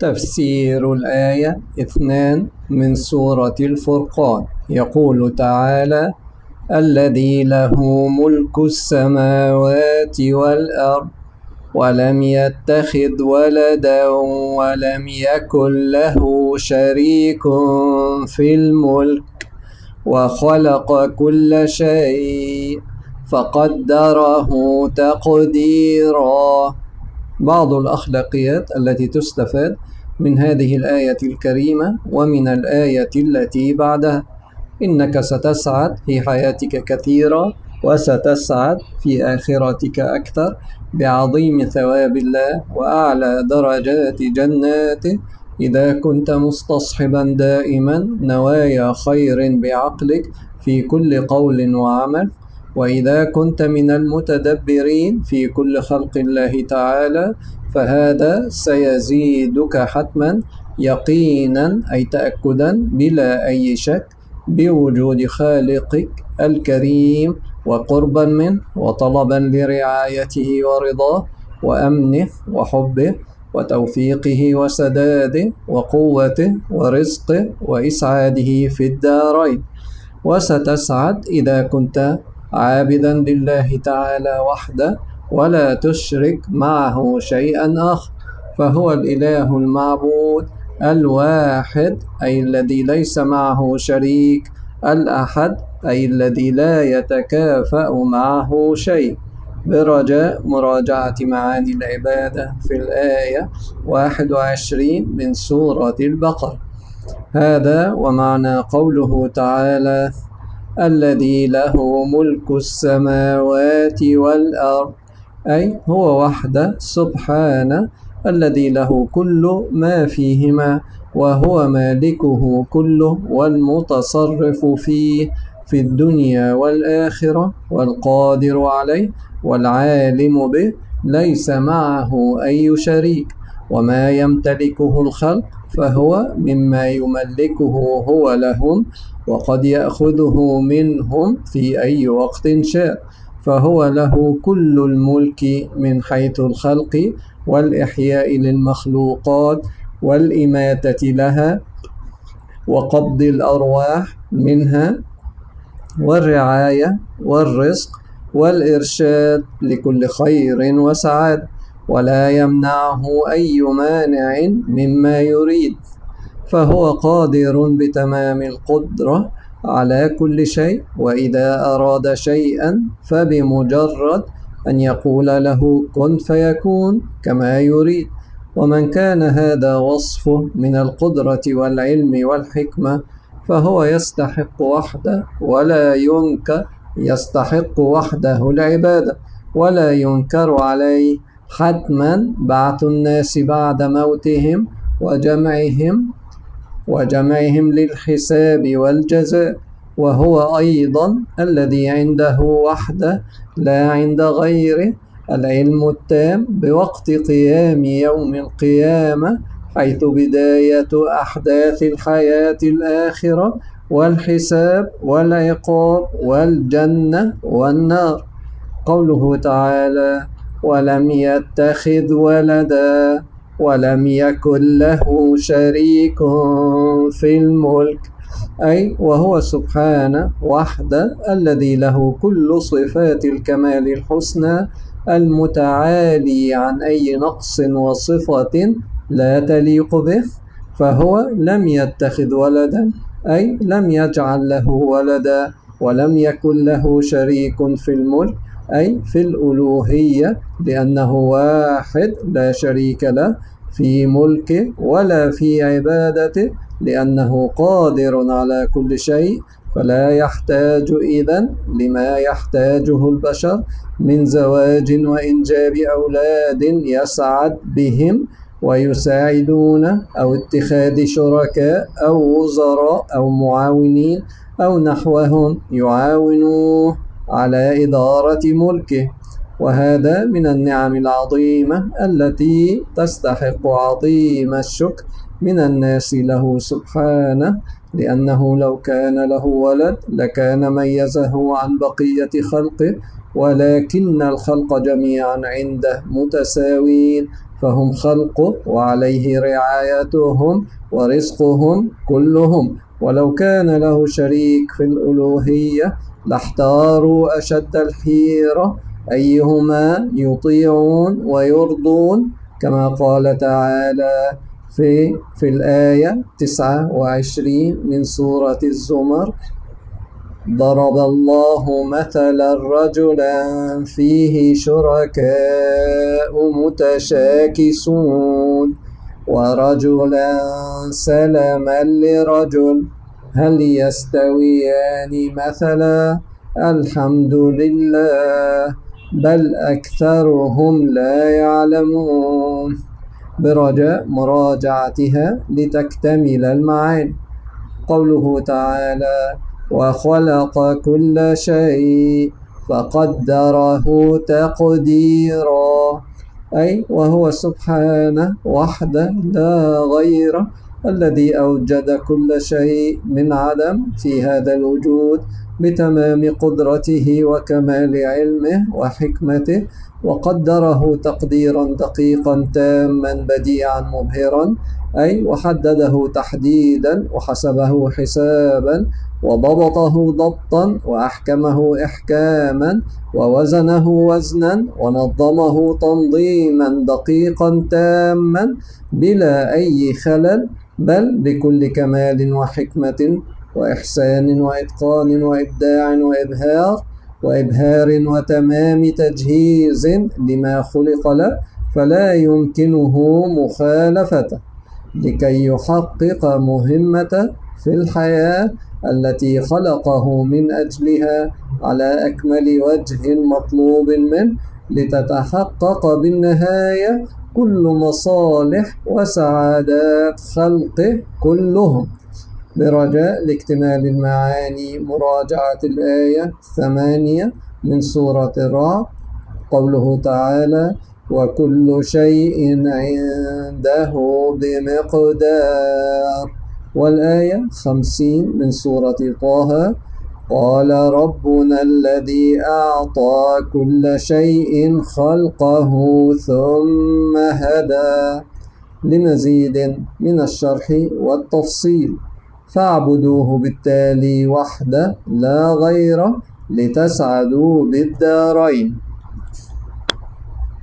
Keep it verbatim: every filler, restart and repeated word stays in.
تفسير الآية اثنان من سورة الفرقان. يقول تعالى: الذي له ملك السماوات والأرض ولم يتخذ ولدا ولم يكن له شريك في الملك وخلق كل شيء فقدره تقديرا. بعض الأخلاقيات التي تستفاد من هذه الآية الكريمة ومن الآية التي بعدها: إنك ستسعد في حياتك كثيرا وستسعد في آخرتك أكثر بعظيم ثواب الله وأعلى درجات جناته إذا كنت مستصحبا دائما نوايا خير بعقلك في كل قول وعمل، وإذا كنت من المتدبرين في كل خلق الله تعالى، فهذا سيزيدك حتما يقينا أي تأكدا بلا أي شك بوجود خالقك الكريم وقربا منه وطلبا لرعايته ورضاه وأمنه وحبه وتوفيقه وسداده وقوته ورزقه وإسعاده في الدارين. وستسعد إذا كنت عابدا لله تعالى وحده ولا تشرك معه شيئا آخر، فهو الإله المعبود الواحد أي الذي ليس معه شريك، الأحد أي الذي لا يتكافأ معه شيء. برجاء مراجعة معاني العبادة في الآية واحد وعشرين من سورة البقرة. هذا ومعنى قوله تعالى: الذي له ملك السماوات والأرض، أي هو وحده سبحانه الذي له كل ما فيهما وهو مالكه كله والمتصرف فيه في الدنيا والآخرة والقادر عليه والعالم به، ليس معه أي شريك. وما يمتلكه الخلق فهو مما يملكه هو لهم وقد يأخذه منهم في أي وقت شاء، فهو له كل الملك من حيث الخلق والإحياء للمخلوقات والإماتة لها وقبض الأرواح منها والرعاية والرزق والإرشاد لكل خير وسعادة، ولا يمنعه أي مانع مما يريد، فهو قادر بتمام القدرة على كل شيء، وإذا أراد شيئا فبمجرد أن يقول له كن فيكون كما يريد. ومن كان هذا وصفه من القدرة والعلم والحكمة فهو يستحق وحده ولا ينكر يستحق وحده العبادة ولا ينكر عليه حتما بعث الناس بعد موتهم وجمعهم وجمعهم للحساب والجزاء، وهو أيضا الذي عنده وحده لا عند غيره العلم التام بوقت قيام يوم القيامة، حيث بداية أحداث الحياة الآخرة والحساب والعقاب والجنة والنار. قوله تعالى: ولم يتخذ ولدا ولم يكن له شريك في الملك، أي وهو سبحانه وحده الذي له كل صفات الكمال الحسنى المتعالي عن أي نقص وصفة لا تليق به، فهو لم يتخذ ولدا أي لم يجعل له ولدا ولم يكن له شريك في الملك أي في الألوهية، لأنه واحد لا شريك له في ملكه ولا في عبادته، لأنه قادر على كل شيء، فلا يحتاج إذن لما يحتاجه البشر من زواج وإنجاب أولاد يسعد بهم ويساعدونه أو اتخاذ شركاء أو وزراء أو معاونين أو نحوهم يعاونوه على إدارة ملكه. وهذا من النعم العظيمة التي تستحق عظيم الشكر من الناس له سبحانه، لأنه لو كان له ولد لكان ميزه عن بقية خلقه، ولكن الخلق جميعا عنده متساوين، فهم خلقه وعليه رعايتهم ورزقهم كلهم، ولو كان له شريك في الألوهية لاحتاروا أشد الحيرة أيهما يطيعون ويرضون، كما قال تعالى في في الآية تسعة وعشرين من سورة الزمر: ضرب الله مثلا رجلا فيه شركاء متشاكسون ورجلا سلما لرجل هل يستويان مثلا الحمد لله بل أكثرهم لا يعلمون، برجاء مراجعتها لتكتمل المعاني. قوله تعالى: وخلق كل شيء فقدره تقديرا، أي وهو سبحانه وحده لا غيره الذي أوجد كل شيء من عدم في هذا الوجود بتمام قدرته وكمال علمه وحكمته، وقدره تقديرا دقيقا تاما بديعا مبهرا، أي وحدده تحديدا وحسبه حسابا وضبطه ضبطا وأحكمه إحكاما ووزنه وزنا ونظمه تنظيما دقيقا تاما بلا أي خلل، بل بكل كمال وحكمة وإحسان وإتقان وإبداع وإبهار وإبهار وتمام تجهيز لما خلق له، فلا يمكنه مخالفته لكي يحقق مهمته في الحياة التي خلقه من أجلها على أكمل وجه مطلوب منه، لتتحقق بالنهاية كل مصالح وسعادات خلقه كلهم. برجاء لاكتمال المعاني مراجعة الآية الثمانية من سورة الرعد. قوله تعالى: وكل شيء عنده بمقدار، والآية خمسين من سورة طه: قال ربنا الذي أعطى كل شيء خلقه ثم هدى. لمزيد من الشرح والتفصيل فاعبدوه بالتالي وحده لا غيره لتسعدوا بالدارين.